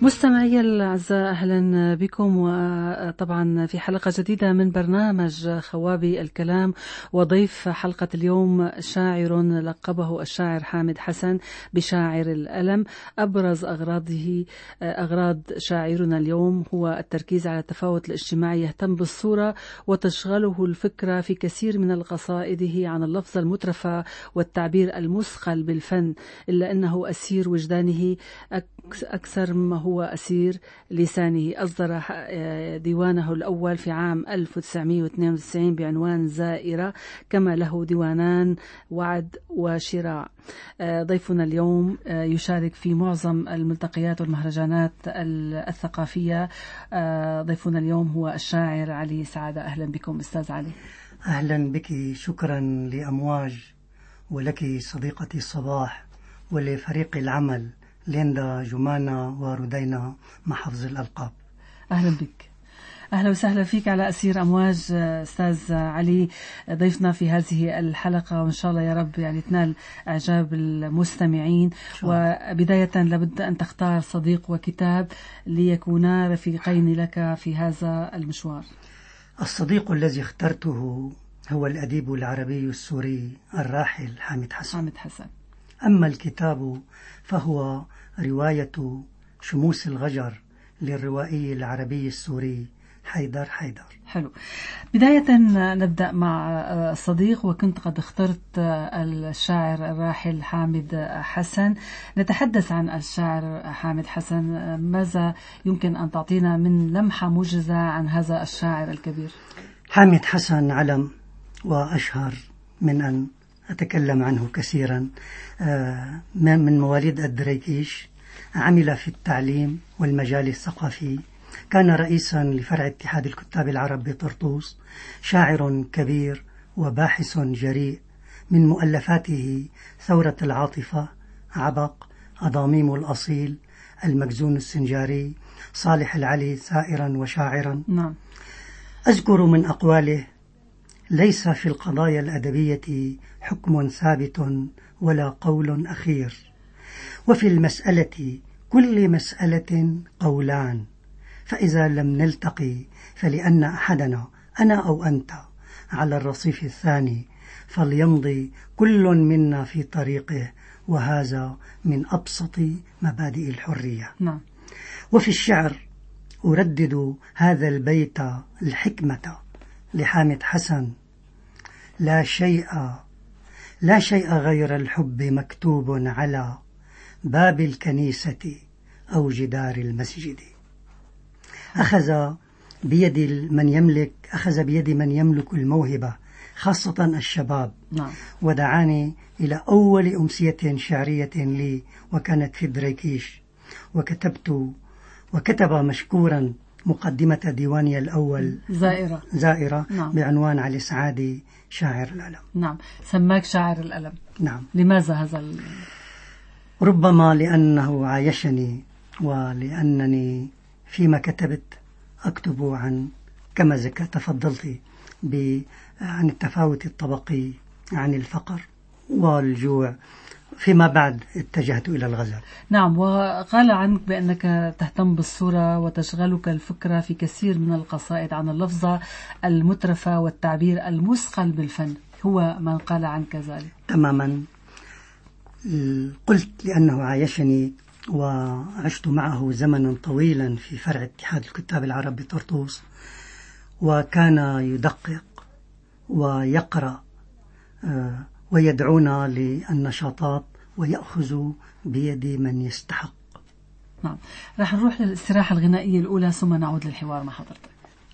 مستمعي الأعزاء، أهلا بكم، وطبعا في حلقة جديدة من برنامج خوابي الكلام. وضيف حلقة اليوم شاعر لقبه الشاعر حامد حسن بشاعر الألم. أبرز أغراض شاعرنا اليوم هو التركيز على التفاوت الاجتماعي، يهتم بالصورة وتشغله الفكرة في كثير من قصائده عن اللفظ المترفة والتعبير المثقل بالفن، إلا أنه أسير وجدانه أكثر ما هو أسير لسانه. أصدر ديوانه الأول في عام 1992 بعنوان زائرة، كما له ديوانان وعد وشراع. ضيفنا اليوم يشارك في معظم الملتقيات والمهرجانات الثقافية. ضيفنا اليوم هو الشاعر علي سعادة. أهلا بكم أستاذ علي. أهلا بك، شكرا لأمواج، ولك صديقتي صباح، ولفريق العمل ليندا جمانة وردينا مع حفظ الألقاب. أهلا بك، أهلا وسهلا فيك على أسير أمواج أستاذ علي، ضيفنا في هذه الحلقة، وإن شاء الله يا رب يعني تنال إعجاب المستمعين. وبداية لابد أن تختار صديق وكتاب ليكونا رفيقين لك في هذا المشوار. الصديق الذي اخترته هو الأديب العربي السوري الراحل حامد حسن. أما الكتاب فهو رواية شموس الغجر للروائي العربي السوري حيدر. حلو. بداية نبدأ مع الصديق، وكنت قد اخترت الشاعر الراحل حامد حسن. نتحدث عن الشاعر حامد حسن، ماذا يمكن أن تعطينا من لمحة موجزة عن هذا الشاعر الكبير؟ حامد حسن علم، وأشهر من أن أتكلم عنه كثيرا. من مواليد الدريكيش، عمل في التعليم والمجال الثقافي، كان رئيسا لفرع اتحاد الكتاب العرب بطرطوس. شاعر كبير وباحث جريء، من مؤلفاته ثورة العاطفة، عبق، أضاميم الأصيل، المخزون السنجاري، صالح العلي ثائرا وشاعرا. نعم. أذكر من أقواله: ليس في القضايا الأدبية حكم ثابت ولا قول أخير، وفي المسألة كل مسألة قولان، فإذا لم نلتقي فلأن أحدنا، أنا أو أنت، على الرصيف الثاني، فليمضي كل منا في طريقه، وهذا من أبسط مبادئ الحرية. نعم. وفي الشعر أردد هذا البيت الحكمة لحامد حسن: لا شيء غير الحب مكتوب على باب الكنيسة أو جدار المسجد. أخذ بيد من يملك الموهبة، خاصة الشباب. نعم. ودعاني إلى أول أمسية شعرية لي، وكانت في دريكيش، وكتب مشكورا مقدمة ديواني الأول زائرة. نعم. بعنوان علي سعادي شاعر الألم. نعم. سماك شاعر الألم. نعم. لماذا هذا ربما لأنه عايشني، ولأنني فيما كتبت أكتب عن، كما تفضلت، عن التفاوت الطبقي، عن الفقر والجوع. فيما بعد اتجهت إلى الغزل. نعم. وقال عنك بأنك تهتم بالصورة وتشغلك الفكرة في كثير من القصائد عن اللفظة المترفة والتعبير المثقل بالفن. هو من قال عنك ذلك؟ تماما. قلت لأنه عايشني، وعشت معه زمنا طويلا في فرع اتحاد الكتاب العرب بطرطوس، وكان يدقق ويقرأ ويدعونا للنشاطات، ويأخذ بيد من يستحق. نعم. راح نروح للاستراحة الغنائية الأولى، ثم نعود للحوار مع حضرتك.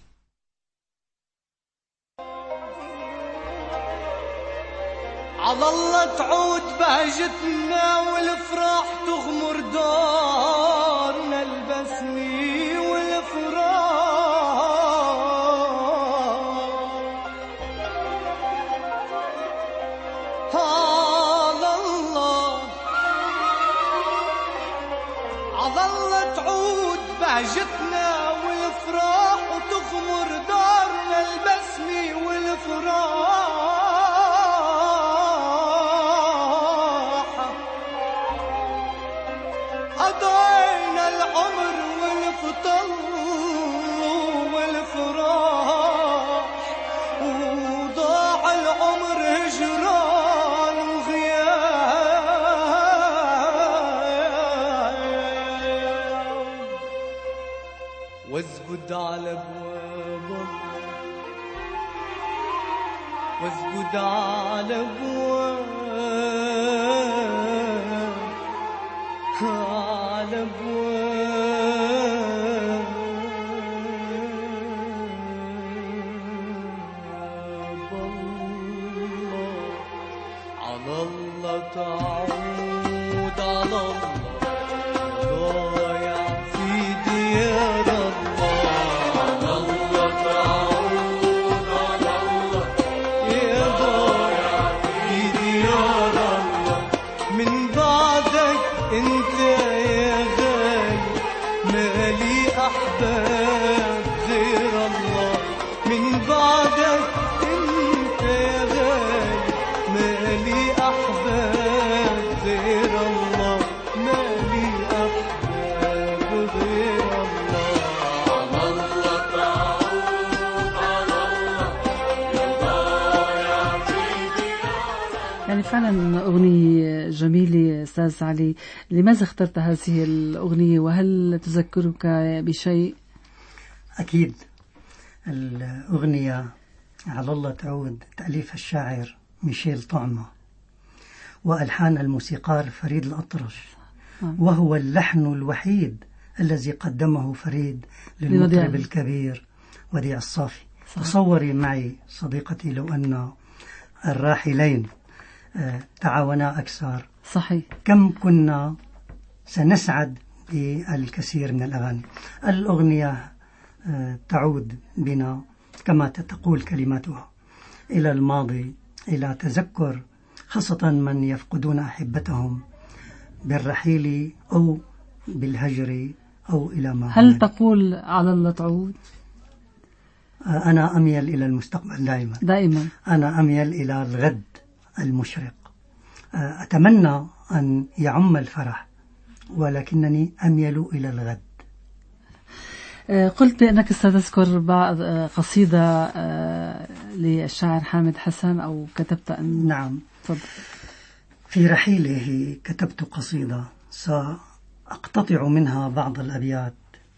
عضلة تعود بهجتنا، والفرح تغمر دارنا، البسمي والفراح. عضلة تعود بهجتنا والفراح، وتغمر دارنا البسمي والفراح. قضينا العمر واسجد على ابواب واسجد على ابواب على ابواب الله على الله تعود على الله ضايع في ديار الله على الله تعود على الله يا ضايع في ديار الله من بعدك انت يا غالي مالي احباب غير الله من بعدك انت يا غالي مالي احباب غير الله مالي احباب غير الله على الله تعود على الله يا ضايع في ديار. يعني فعلا أغنية جميلة أستاذ علي. لماذا اخترت هذه الأغنية وهل تذكرك بشيء؟ أكيد الأغنية على الله تعود تأليف الشاعر ميشيل طعمة وألحان الموسيقار فريد الأطرش، وهو اللحن الوحيد الذي قدمه فريد للمطرب الكبير وديع الصافي. تصوري معي صديقتي لو أن الراحلين تعاونا أكثر صحيح كم كنا سنسعد بالكثير من الأغاني. الأغنية تعود بنا كما تقول كلماتها إلى الماضي، إلى تذكر خاصة من يفقدون أحبتهم بالرحيل أو بالهجر أو إلى ما هل تقول على الله تعود؟ أنا أميل إلى المستقبل دائما. أنا أميل إلى الغد المشرق. أتمنى أن يعم الفرح ولكنني أميل إلى الغد. قلت بأنك ستذكر بعض قصيدة للشاعر حامد حسن أو كتبت نعم تفضل. في رحيله كتبت قصيدة سأقتطع منها بعض الأبيات.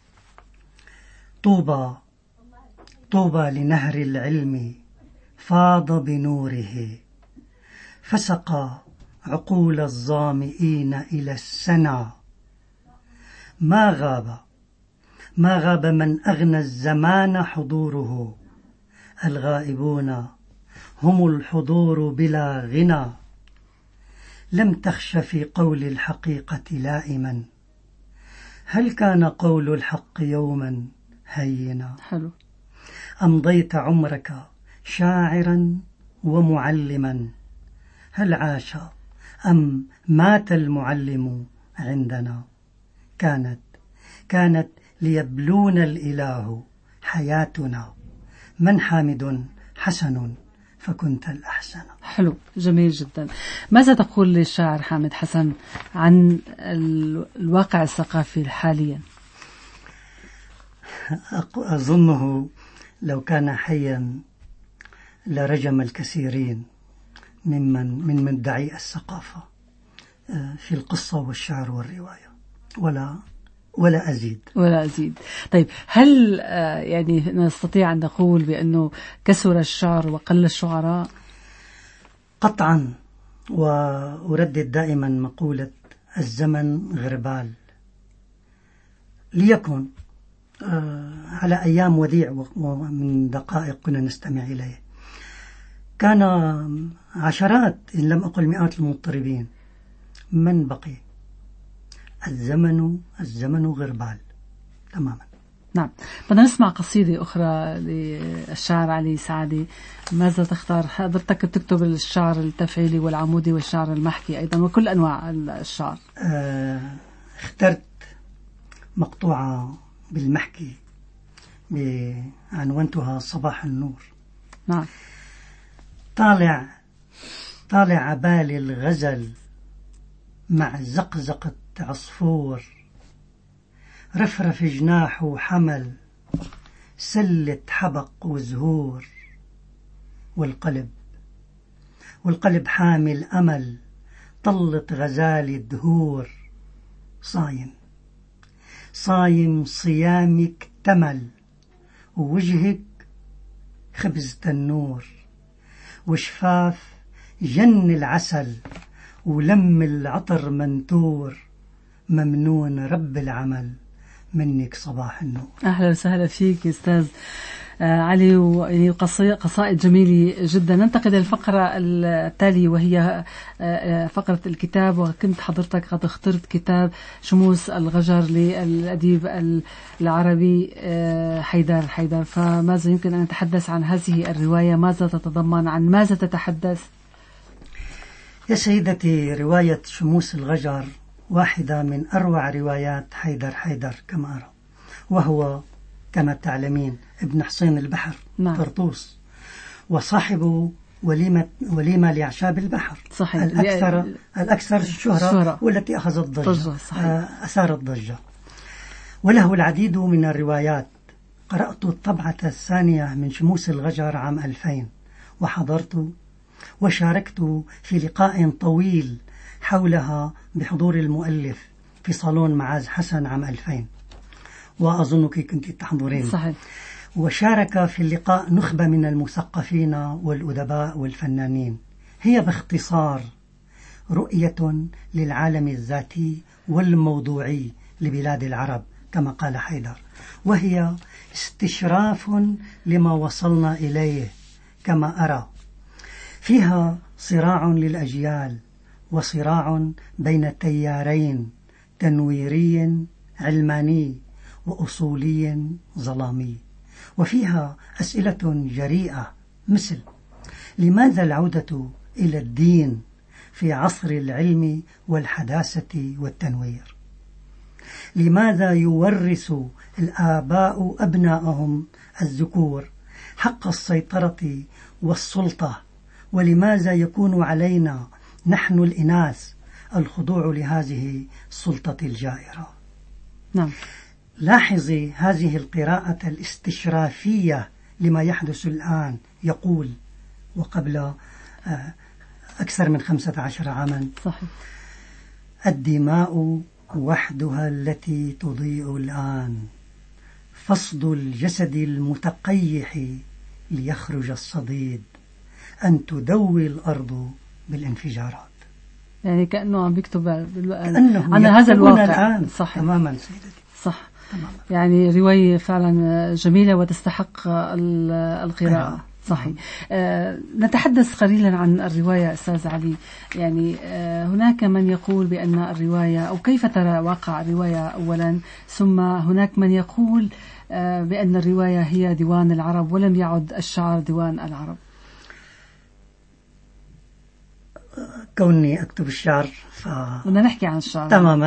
طوبى طوبى لنهر العلم فاض بنوره فسقى عقول الظامئين إلى السنا. ما غاب من أغنى الزمان حضوره، الغائبون هم الحضور بلا غنى. لم تخش في قول الحقيقة لائما، هل كان قول الحق يوما هينا؟ حلو. أمضيت عمرك شاعرا ومعلما، هل عاش أم مات المعلم عندنا؟ كانت ليبلون الإله حياتنا، من حامد حسن فكنت الأحسن. حلو جميل جدا. ماذا تقول للشاعر حامد حسن عن الواقع الثقافي حاليا؟ أظنه لو كان حيا لرجم الكثيرين من مدعي الثقافة في القصة والشعر والرواية، ولا أزيد. طيب هل يعني نستطيع أن نقول بأنه كثر الشعر وقل الشعراء؟ قطعا. وأردد دائما مقولة الزمن غربال. ليكن على أيام وديع ومن دقائق كنا نستمع إليه كان عشرات إن لم أقل مئات المطربين. من بقي؟ الزمن غربال تماما. نعم. بدنا نسمع قصيدة أخرى للشاعر علي سعدي. ماذا تختار؟ حضرتك بتكتب الشعر التفعيلي والعمودي والشعر المحكي أيضا وكل أنواع الشعر. اخترت مقطوعة بالمحكي عنوانتها صباح النور. نعم. طالع عبالي الغزل مع زقزقة عصفور، رفرف جناحه حمل سلة حبق وزهور، والقلب حامل أمل طلت غزال الدهور. صايم صيام احتمل، ووجهك خبز تنور، وشفاف جن العسل، ولم العطر منتور، ممنون رب العمل منك صباح النور. أهلا وسهلا فيك أستاذ علي، قصائد جميلة جدا. ننتقل للفقرة التالية وهي فقرة الكتاب، وكنت حضرتك قد اخترت كتاب شموس الغجر للأديب العربي حيدر. فماذا يمكن أن نتحدث عن هذه الرواية؟ ماذا تتضمن؟ عن ماذا تتحدث؟ يا سيدتي، رواية شموس الغجر واحدة من أروع روايات حيدر كما أرى، وهو كما تعلمين ابن حصين البحر طرطوس، وصاحب وليمة لأعشاب البحر، صحيح. الأكثر الشهرة والتي أخذت ضجة، أثارت ضجة. وله العديد من الروايات. قرأت الطبعة الثانية من شموس الغجر عام 2000، وحضرت وشاركت في لقاء طويل حولها بحضور المؤلف في صالون معاذ حسن عام 2000، وأظنك كنت تحضرين. صحيح. وشارك في اللقاء نخبة من المثقفين والأدباء والفنانين. هي باختصار رؤية للعالم الذاتي والموضوعي لبلاد العرب كما قال حيدر، وهي استشراف لما وصلنا إليه كما أرى. فيها صراع للأجيال، وصراع بين تيارين، تنويري علماني وأصولي ظلامي. وفيها أسئلة جريئة مثل: لماذا العودة إلى الدين في عصر العلم والحداثة والتنوير؟ لماذا يورث الآباء أبنائهم الذكور حق السيطرة والسلطة؟ ولماذا يكون علينا نحن الإناث الخضوع لهذه السلطة الجائرة؟ نعم. لاحظي هذه القراءة الاستشرافية لما يحدث الآن. يقول وقبل أكثر من 15 عاما: صحيح. الدماء وحدها التي تضيء الآن، فصد الجسد المتقيح ليخرج الصديد، أن تدوي الأرض بالانفجارات. يعني كأنه عم بيكتب عن هذا الواقع الآن. صح تماما سيدتي، صح تماما. يعني رواية فعلا جميلة وتستحق القراءة. صحيح. نتحدث قليلا عن الرواية أستاذ علي. يعني هناك من يقول بأن الرواية، أو كيف ترى واقع الرواية أولا، ثم هناك من يقول بأن الرواية هي ديوان العرب ولم يعد الشعر ديوان العرب. كوني أكتب الشعر بدنا نحكي عن الشعر تماما.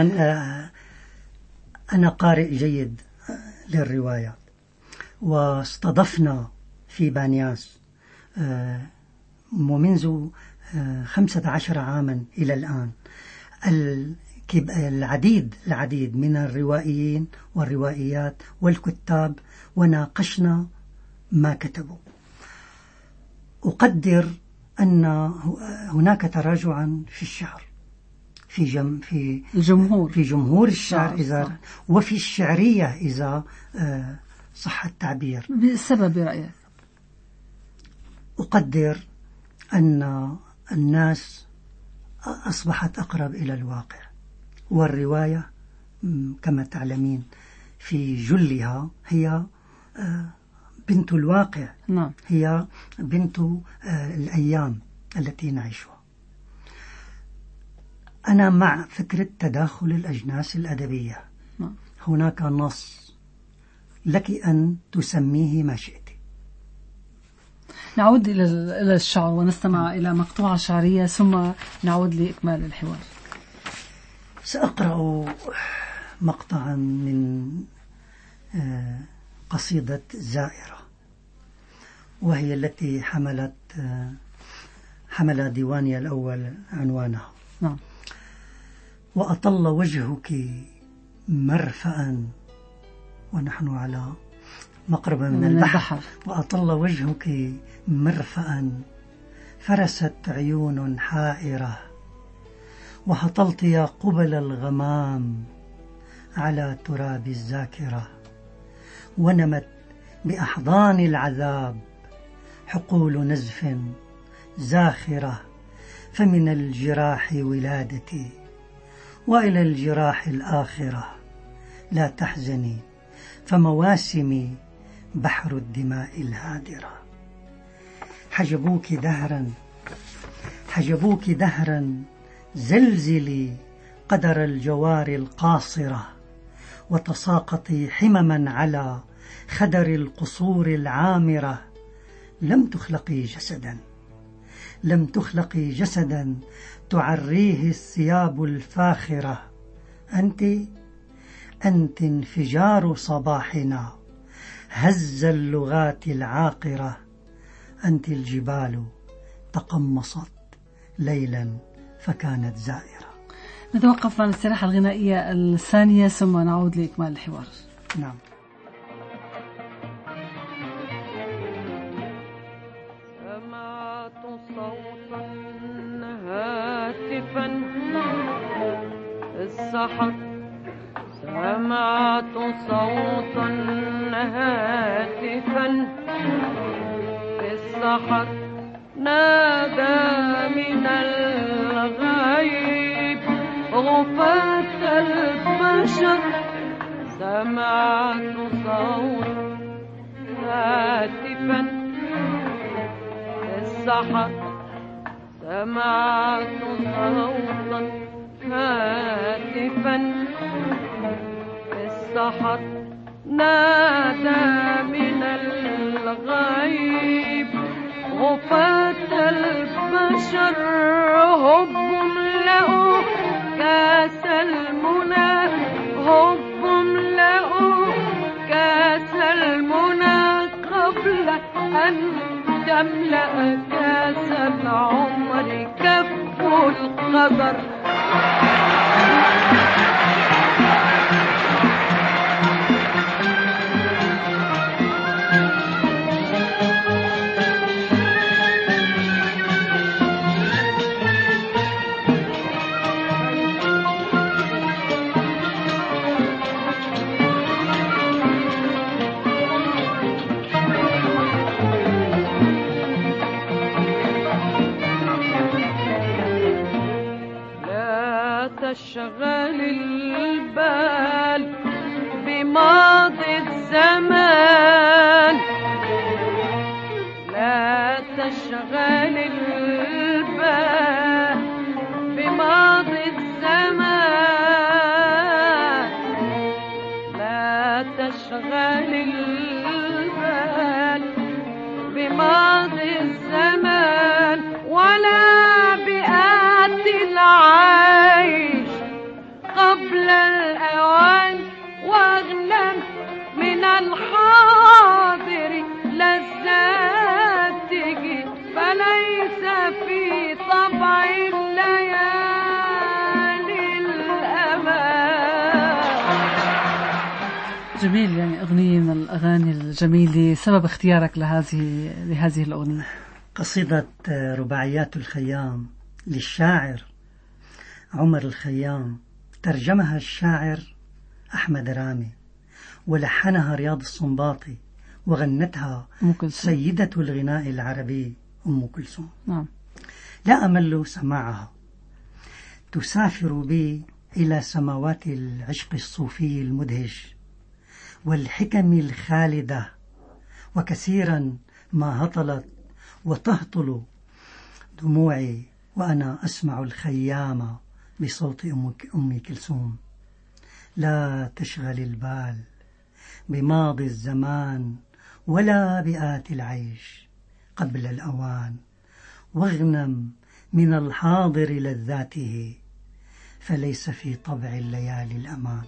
أنا قارئ جيد للروايات، واستضفنا في بانياس ومنذ 15 عاما إلى الآن العديد من الروائيين والروائيات والكتاب، وناقشنا ما كتبوا. أقدر أن هناك تراجعا في الشعر، في جمهور الشعر إذا، وفي الشعرية إذا صح التعبير. بسبب رأيك؟ أقدر أن الناس أصبحت أقرب إلى الواقع، والرواية كما تعلمين في جلها هي بنت الواقع. نعم. هي بنت الأيام التي نعيشها. أنا مع فكرة تداخل الأجناس الأدبية. نعم. هناك نص لك أن تسميه ما شئت. نعود إلى الشعر ونستمع إلى مقطوعة شعرية ثم نعود لإكمال الحوار. سأقرأ مقطعا من قصيدة زائرة، وهي التي حمل ديواني الأول عنوانها. نعم. وأطل وجهك مرفأ ونحن على مقربة من البحر. وأطل وجهك مرفأ فرست عيون حائرة، وهطلت يا قبل الغمام على تراب الذاكرة، ونمت بأحضان العذاب حقول نزف زاخرة، فمن الجراح ولادتي وإلى الجراح الآخرة. لا تحزني فمواسمي بحر الدماء الهادرة. حجبوك دهرا زلزلي قدر الجوار القاصرة، وتساقطي حمما على خدر القصور العامرة. لم تخلقي جسدا تعريه الثياب الفاخرة. أنت انفجار صباحنا هز اللغات العاقرة. أنت الجبال تقمصت ليلا فكانت زائرة. نتوقف مع الاستراحة الغنائية الثانية ثم نعود لإكمال الحوار. نعم. سمعت صوتا هاتفا السحر، سمعت صوتا هاتفا السحر، نادى من الغيب غفاة البشر. سمعت صوتا هاتفا السحر، سمعت صوتا هاتفا السحر، نادى من الغيب غفاة البشر. هب املأوا كاس المنى، هب املأوا كاس المنى قبل أن تملأ كاس العمر كف القدر. تشغل البال بماضي الزمان، لا تشغل البال بماضي الزمان، لا تشغل البال بماضي الزمان، ولا بآتي العيش قبل الأوان. واغنم من الحاضر لذاته، فليس في طبع الليالي الأمان. جميل، يعني أغنية من الأغاني الجميلة. سبب اختيارك لهذه الأغنية؟ قصيدة رباعيات الخيام للشاعر عمر الخيام، ترجمها الشاعر أحمد رامي، ولحنها رياض السنباطي، وغنتها سيدة الغناء العربي أم كلثوم. نعم. لا أمل سماعها. تسافر بي إلى سماوات العشق الصوفي المدهش والحكم الخالدة، وكثيرا ما هطلت وتهطل دموعي وأنا أسمع الخيام بصوت أم كلثوم. لا تشغل البال بماضي الزمان ولا بآتي العيش قبل الأوان، واغنم من الحاضر لذاته، فليس في طبع الليالي الأمان.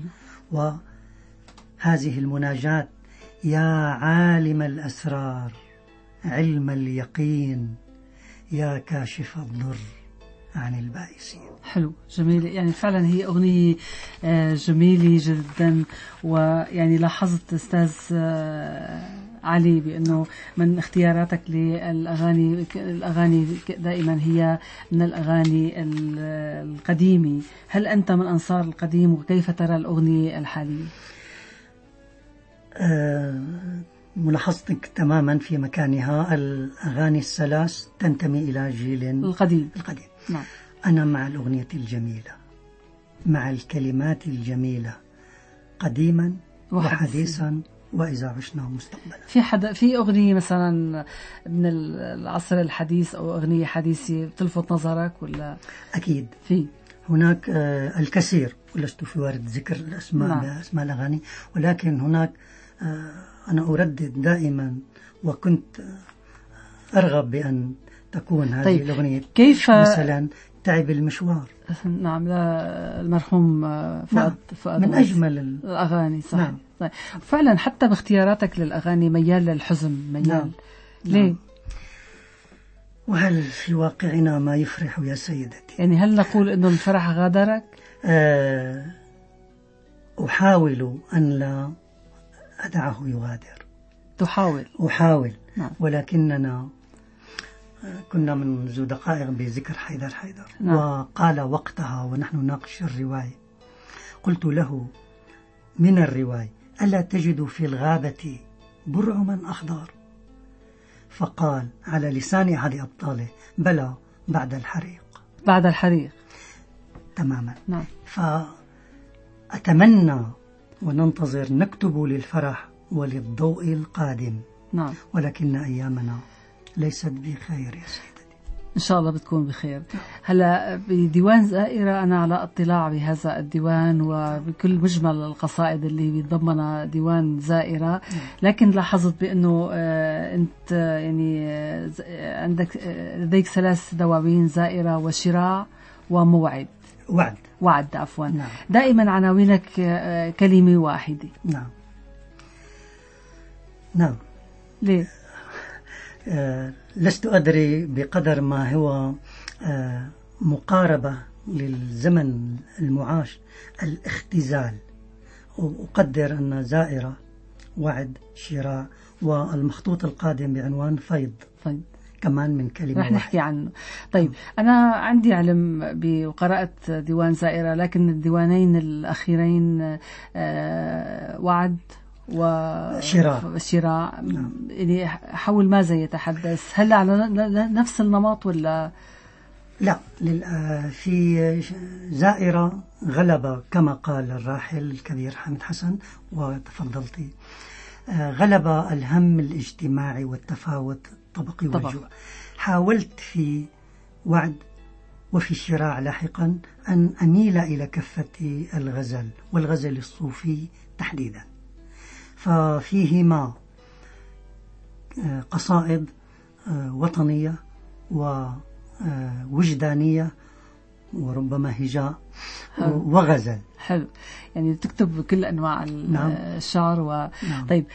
وهذه المناجاة: يا عالم الأسرار علم اليقين، يا كاشف الضر عن البائسين. حلو، جميل. يعني فعلا هي أغنية جميلة جدا. ويعني لاحظت أستاذ علي بأنه من اختياراتك الأغاني دائما هي من الأغاني القديمة. هل أنت من أنصار القديم، وكيف ترى الأغنية الحالية؟ ملاحظتك تماما في مكانها. الأغاني الثلاث تنتمي إلى جيل القديم. نعم. أنا مع الأغنية الجميلة، مع الكلمات الجميلة، قديما وحديثا وإذا عشنا مستقبلا. في أغنية مثلا من العصر الحديث أو أغنية حديثة بتلفت نظرك ولا؟ أكيد في هناك الكثير، ولست في وارد ذكر الأسماء. نعم. بأسماء الأغاني، ولكن هناك أنا أردد دائما وكنت أرغب بأن تكون هذه طيب. الأغنية. كيف مثلا تعب المشوار؟ نعم، المرحوم فؤاد. نعم. من أجمل الأغاني. صحيح. نعم. طيب. فعلا حتى باختياراتك للأغاني ميال للحزن، ميال. نعم. ليه؟ نعم. وهل في واقعنا ما يفرح يا سيدتي؟ يعني هل نقول أنه الفرح غادرك؟ أحاول أن لا أدعه يغادر. أحاول. نعم. ولكننا كنا منذ دقائق بذكر حيدر. نعم. وقال وقتها ونحن نناقش الرواية، قلت له من الرواية: ألا تجد في الغابة برعما أخضر؟ فقال على لسان أحد أبطاله: بلى، بعد الحريق. تماما. نعم. فأتمنى وننتظر نكتب للفرح وللضوء القادم. نعم. ولكن أيامنا ليست بخير يا سيدتي. إن شاء الله بتكون بخير. هلا بديوان زائرة أنا على اطلاع بهذا الديوان وبكل مجمل القصائد اللي بيتضمنها ديوان زائرة، لكن لاحظت بأنه أنت يعني عندك لديك 3 دواوين: زائرة وشراع وموعد. وعد عفوا. نعم. دائما عناوينك كلمة واحدة. نعم. ليه؟ لست أدري بقدر ما هو مقاربة للزمن المعاش، الاختزال. أقدر أن زائرة، وعد، شراع، والمخطوط القادم بعنوان فيض كمان من كلمة رح نحكي عنه. طيب. أنا عندي علم وقرأت ديوان زائرة، لكن الديوانين الأخيرين وعد وشراع يعني حول ماذا يتحدث؟ هل على نفس النمط ولا لا؟ في زائرة غلب كما قال الراحل الكبير حامد حسن وتفضلتي، غلب الهم الاجتماعي والتفاوت الطبقي والجوع. حاولت في وعد وفي شراع لاحقا أن أميل إلى كفة الغزل والغزل الصوفي تحديدا، ففيهما قصائد وطنية ووجدانية وربما هجاء وغزل. حلو، يعني تكتب بكل أنواع الشعر نعم. طيب،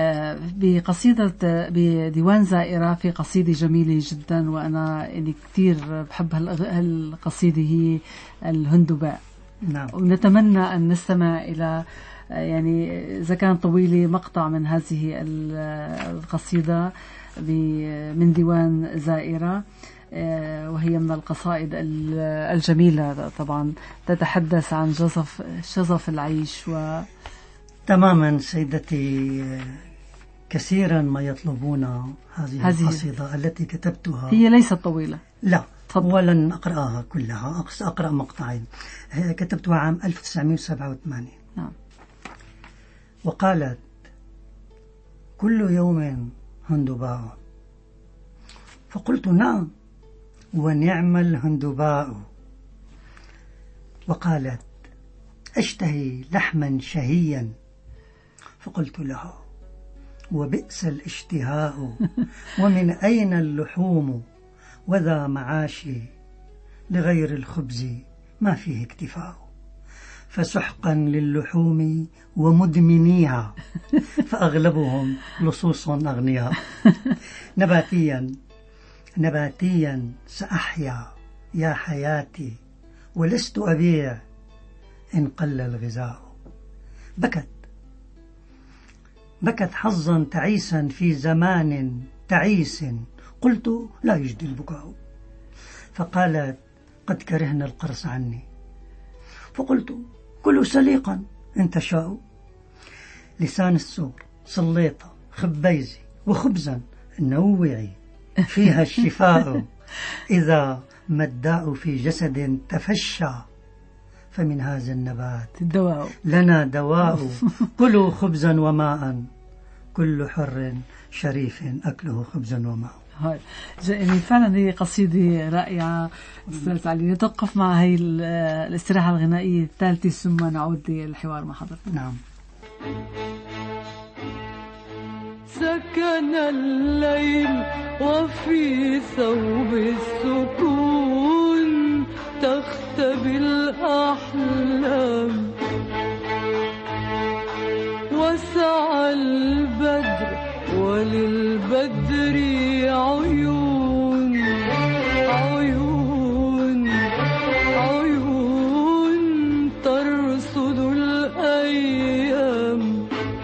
بديوان زائرة في قصيدة جميلة جدا وأنا يعني كثير بحب هالقصيدة، هي الهندباء. نعم. ونتمنى أن نستمع إلى يعني إذا كان طويلة مقطع من هذه القصيدة من ديوان زائرة، وهي من القصائد الجميلة طبعا، تتحدث عن شظف العيش. تماما سيدتي، كثيرا ما يطلبون هذه القصيدة التي كتبتها. هي ليست طويلة. لا، ولن أقرأها كلها، سأقرأ مقطعين. كتبتها عام 1987. نعم. وقالت: كل يوم هندباء. فقلت: نعم، ونعم الهندباء. وقالت: أشتهي لحما شهيا. فقلت لها: وبئس الاشتهاء، ومن أين اللحوم، وذا معاشي لغير الخبز ما فيه اكتفاء. فسحقا للحوم ومدمنيها، فأغلبهم لصوص أغنياء. نباتيا سأحيا يا حياتي، ولست أبيع إن قل الغذاء. بكت حظا تعيسا في زمان تعيس. قلت: لا يجدي البكاء. فقالت: قد كرهنا القرص عني. فقلت: كلوا سليقا إن تشاءوا. لسان السور سليطة خبيزي وخبزا نوعي فيها الشفاء إذا ما الداء في جسد تفشى فمن هذا النبات الدواء لنا دواء كلوا خبزا وماء كل حر شريف أكله خبزا وماء. هاي يعني فعلا هي قصيدة رائعة أستاذ علي. نتوقف مع هي الاستراحة الغنائية الثالثة ثم نعود للحوار مع حضرتك. نعم. سكن الليل وفي ثوب السكون تختبي الأحلام وسعى البدر وللبدر عيون عيون عيون ترصد الأيام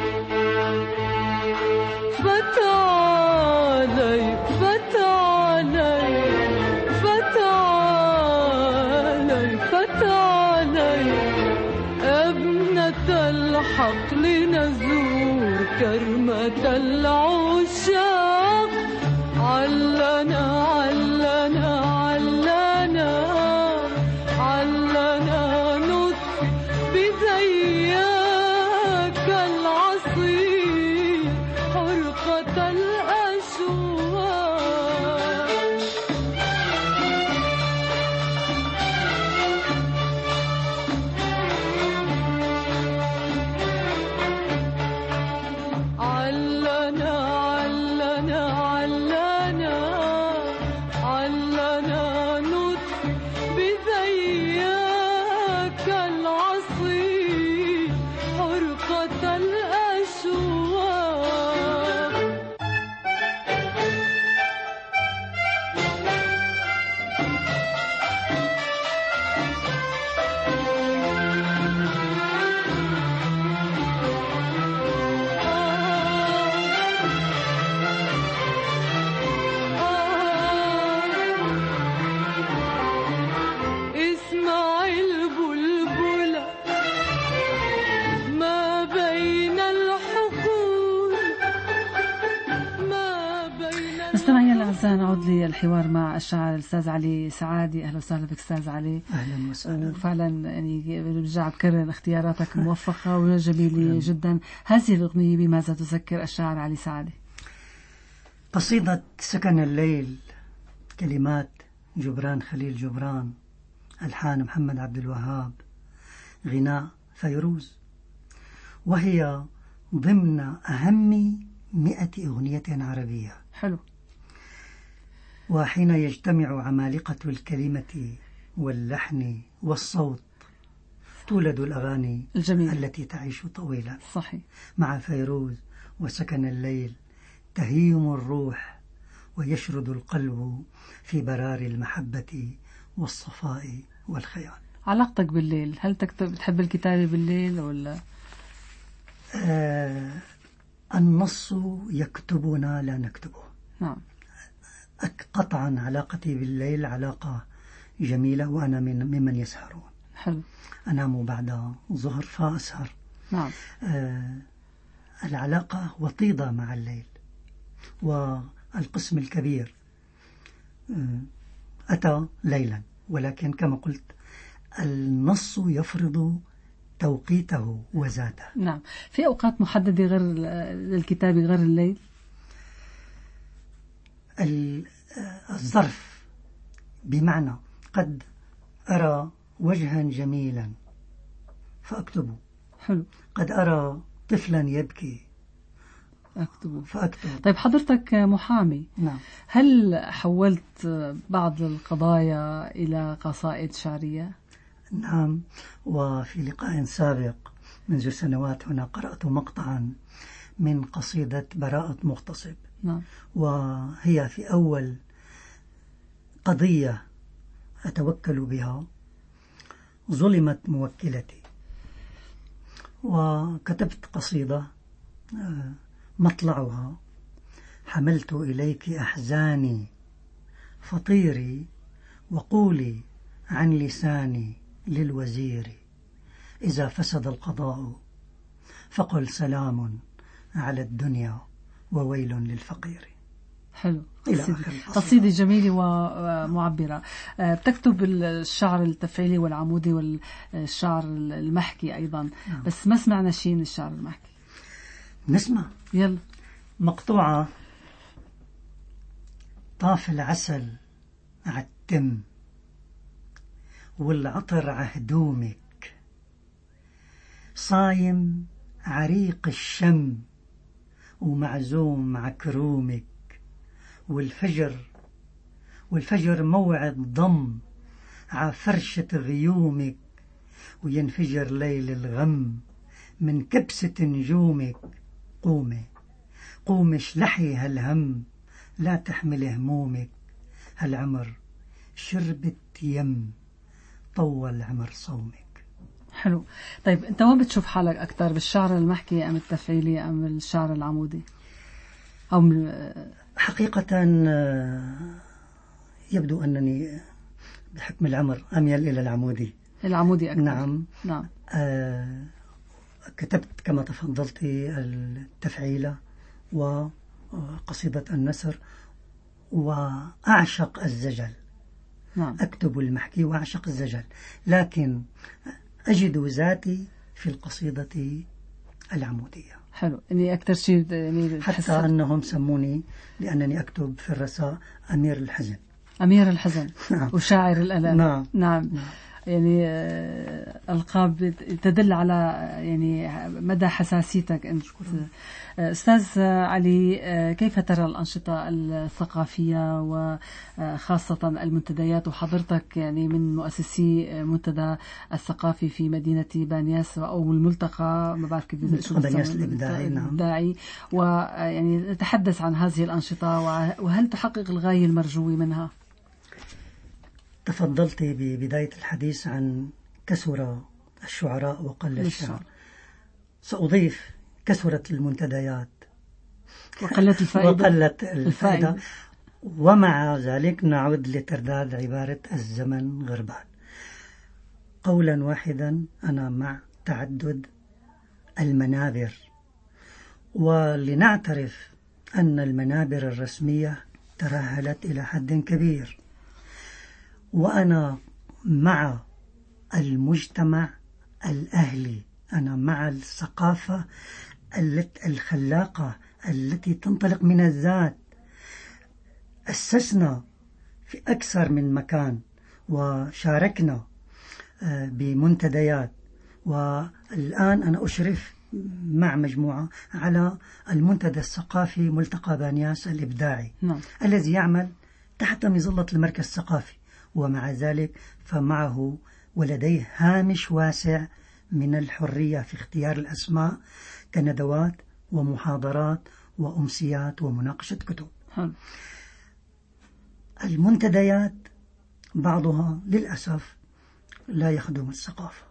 فتعالي فتعالي فتعالي فتعالي ابنة الحقل نزور كرمة العشاق علنا علنا علنا علنا نطفي بزياك العصير حرقة الأشواق علنا علنا علنا علنا نطفي بزياك العصير حرقة الأشواق اسمع البلبلة ما بين الحقول ما بين مستمعينا الأعزاء نعود للحوار مع الشاعر الأستاذ علي سعادي. أهلا وسهلا بك أستاذ علي. أهلا وسهلا. وفعلا يعني برجع بكرر اختياراتك موفقة وجميلة جدا. هذه الأغنية بماذا تذكر الشاعر علي سعادي؟ قصيدة سكن الليل كلمات جبران خليل جبران، ألحان محمد عبد الوهاب، غناء فيروز، وهي ضمن أهم 100 أغنية عربية. حلو. وحين يجتمع عمالقة الكلمة واللحن والصوت تولد الأغاني الجميل التي تعيش طويلا. صحيح. مع فيروز وسكن الليل تهيم الروح ويشرد القلب في برار المحبة والصفاء والخيال. علاقتك بالليل، هل بتحب الكتابة بالليل ولا؟ النص يكتبنا لا نكتبه. نعم. قطعا علاقتي بالليل علاقة جميلة، وأنا ممن يسهرون. حلو. أنام بعد ظهر فأسهر. نعم. العلاقة وطيدة مع الليل، والقسم الكبير أتى ليلا، ولكن كما قلت النص يفرض توقيته وذاته. نعم. في أوقات محددة غير للكتابة غير الليل؟ الظرف، بمعنى قد أرى وجها جميلا فأكتبه. حلو. قد أرى طفلا يبكي أكتبه فأكتب. طيب حضرتك محامي. نعم. هل حولت بعض القضايا إلى قصائد شعرية؟ نعم، وفي لقاء سابق منذ سنوات هنا قرأت مقطعا من قصيدة براءة مغتصب. نعم. وهي في أول قضية أتوكل بها ظلمت موكلتي، وكتبت قصيدة مطلعها: حملت إليك أحزاني فطيري وقولي عن لساني للوزير إذا فسد القضاء فقل سلام على الدنيا وويل للفقير. حلو. إلى آخر القصيدة. قصيدة جميلة ومعبرة. بتكتب الشعر التفعيلي والعمودي والشعر المحكي أيضا. بس ما سمعنا شيء من الشعر المحكي. نسمع يلا. مقطوعة: طاف العسل عالتم والعطر عهدومك، صايم عريق الشم ومعزوم عكرومك، والفجر موعد ضم عفرشة غيومك، وينفجر ليل الغم من كبسة نجومك. قومي اشلحي هالهم لا تحمل همومك، هالعمر شربت يم طول عمر صومك. حلو. طيب أنت وين بتشوف حالك أكثر، بالشعر المحكي أم التفعيلي أم الشعر العمودي؟ أو حقيقة يبدو أنني بحكم العمر أميل إلى العمودي. العمودي أكثر. نعم. كتبت كما تفضلت التفعيلة وقصيدة النسر، وأعشق الزجل. نعم. أكتب المحكي وأعشق الزجل، لكن أجد ذاتي في القصيدة العمودية. حلو. إني أكثر شيء يعني حتى أنهم سموني لأنني أكتب في الرساء أمير الحزن. أمير الحزن. نعم. وشاعر الألم. نعم. نعم. يعني ألقاب تدل على يعني مدى حساسيتك أنت. أستاذ علي، كيف ترى الأنشطة الثقافية وخاصة المنتديات، وحضرتك يعني من مؤسسي منتدى الثقافي في مدينة بانياس أو الملتقى، ما بعرف كيف بانياس الإبداعي. نعم. الإبداعي، ويعني نتحدث عن هذه الأنشطة وهل تحقق الغاية المرجوة منها؟ تفضلت ببداية الحديث عن كثر الشعراء وقل الشعر. سأضيف كثرت المنتديات وقلت الفائدة. ومع ذلك نعود لترداد عبارة الزمن غربان. قولا واحدا، أنا مع تعدد المنابر، ولنعترف أن المنابر الرسمية ترهلت إلى حد كبير، وأنا مع المجتمع الأهلي، أنا مع الثقافة الخلاقة التي تنطلق من الذات. أسسنا في أكثر من مكان وشاركنا بمنتديات، والآن أنا أشرف مع مجموعة على المنتدى الثقافي ملتقى بانياس الإبداعي. نعم. الذي يعمل تحت مظلة المركز الثقافي، ومع ذلك فمعه ولديه هامش واسع من الحرية في اختيار الأسماء كندوات ومحاضرات وأمسيات ومناقشة كتب. المنتديات بعضها للأسف لا يخدم الثقافة.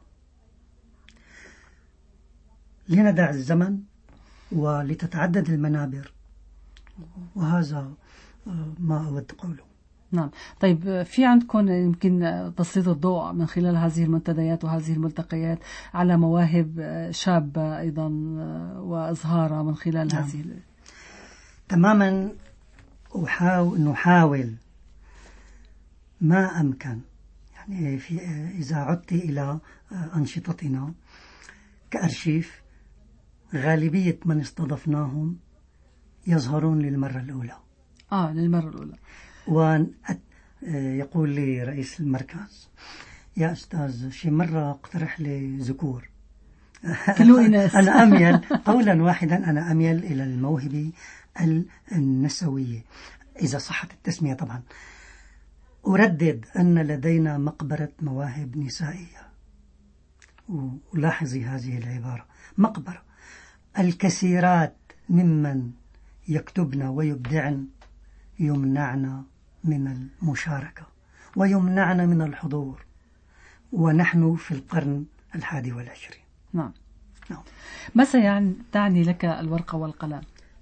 لندع الزمن ولتتعدد المنابر، وهذا ما أود قوله. نعم. طيب في عندكم يمكن تسليط الضوء من خلال هذه المنتديات وهذه الملتقيات على مواهب شابة أيضا وإظهارها من خلال نعم. هذه تماما. نحاول ما أمكن، يعني إذا عدت إلى أنشطتنا كأرشيف، غالبية من استضفناهم يظهرون للمرة الأولى. للمرة الأولى. ويقول لي رئيس المركز: يا أستاذ، شي مرة اقترح لي ذكور. أنا أميل قولا واحدا، أنا أميل إلى الموهبة النسوية إذا صحت التسمية طبعا. أردد أن لدينا مقبرة مواهب نسائية، ولاحظي هذه العبارة، مقبرة. الكثيرات ممن يكتبن ويبدعن يمنعن من المشاركة ويمنعن من الحضور، ونحن في القرن 21. نعم. نعم. ما سيعني لك الورقة والقلم؟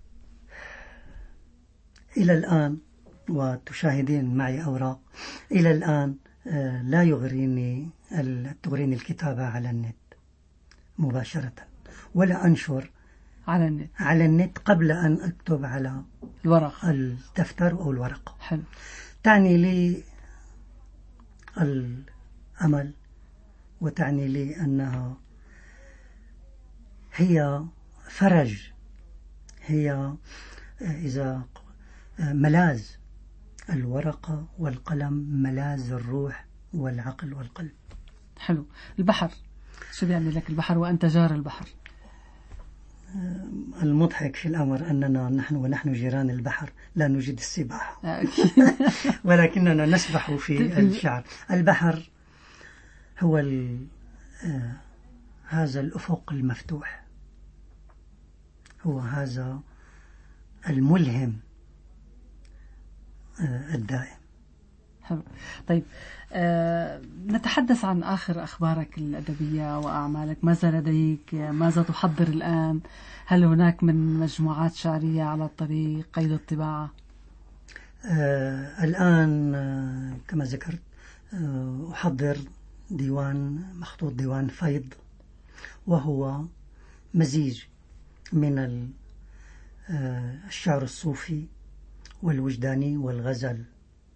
إلى الآن، وتشاهدين معي أوراق، إلى الآن لا تغريني الكتابة على النت مباشرة، ولا أنشر على النت قبل أن أكتب على الورق الدفتر أو الورقة. حلو. تعني لي الأمل، وتعني لي أنها هي فرج، هي إذا ملاذ الورقة والقلم، ملاذ الروح والعقل والقلب. حلو. البحر شو بيعمل لك البحر وأنت جار البحر؟ المضحك في الأمر أننا ونحن جيران البحر لا نجد السباحة ولكننا نسبح في الشعر. البحر هو هذا الأفق المفتوح، هو هذا الملهم الدائم. حلو. طيب نتحدث عن آخر أخبارك الأدبية وأعمالك. ماذا لديك؟ ماذا تحضر الآن؟ هل هناك من مجموعات شعرية على الطريق قيد الطباعة؟ الآن كما ذكرت أحضر ديوان مخطوط ديوان فيض، وهو مزيج من الشعر الصوفي والوجداني والغزل.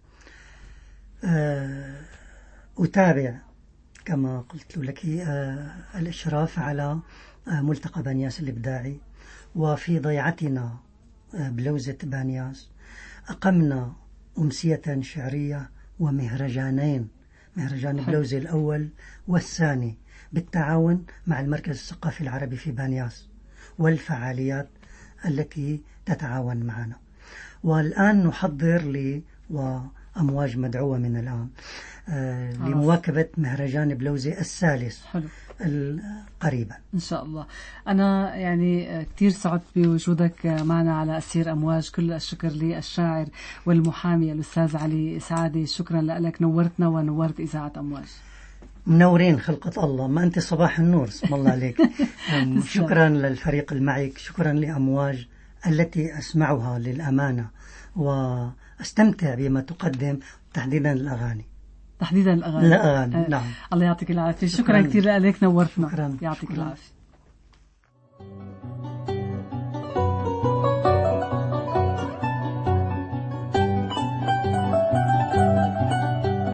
أتابع كما قلت لك الإشراف على ملتقى بانياس الإبداعي، وفي ضيعتنا بلوزة بانياس أقمنا أمسية شعرية ومهرجانين، مهرجان بلوزة الأول والثاني بالتعاون مع المركز الثقافي العربي في بانياس والفعاليات التي تتعاون معنا. والآن نحضر وأمواج مدعوة من الآن لمواكبة مهرجان بلوزة الثالث. حلو. قريبا إن شاء الله. أنا يعني كتير سعدت بوجودك معنا على أسير أمواج. كل الشكر للشاعر والمحامي الأستاذ علي سعادة. شكرا لك، نورتنا ونورت إذاعة أمواج. منورين خلقة الله، ما أنت صباح النور، اسم الله عليك. شكرا للفريق المعك، شكرا لأمواج التي أسمعها للأمانة وأستمتع بما تقدم، تحديدا الأغاني. تحديدا الأغاني. نعم. الله يعطيك العافية. شكرا كثير لك، نورتنا. شكرا. يعطيك العافية.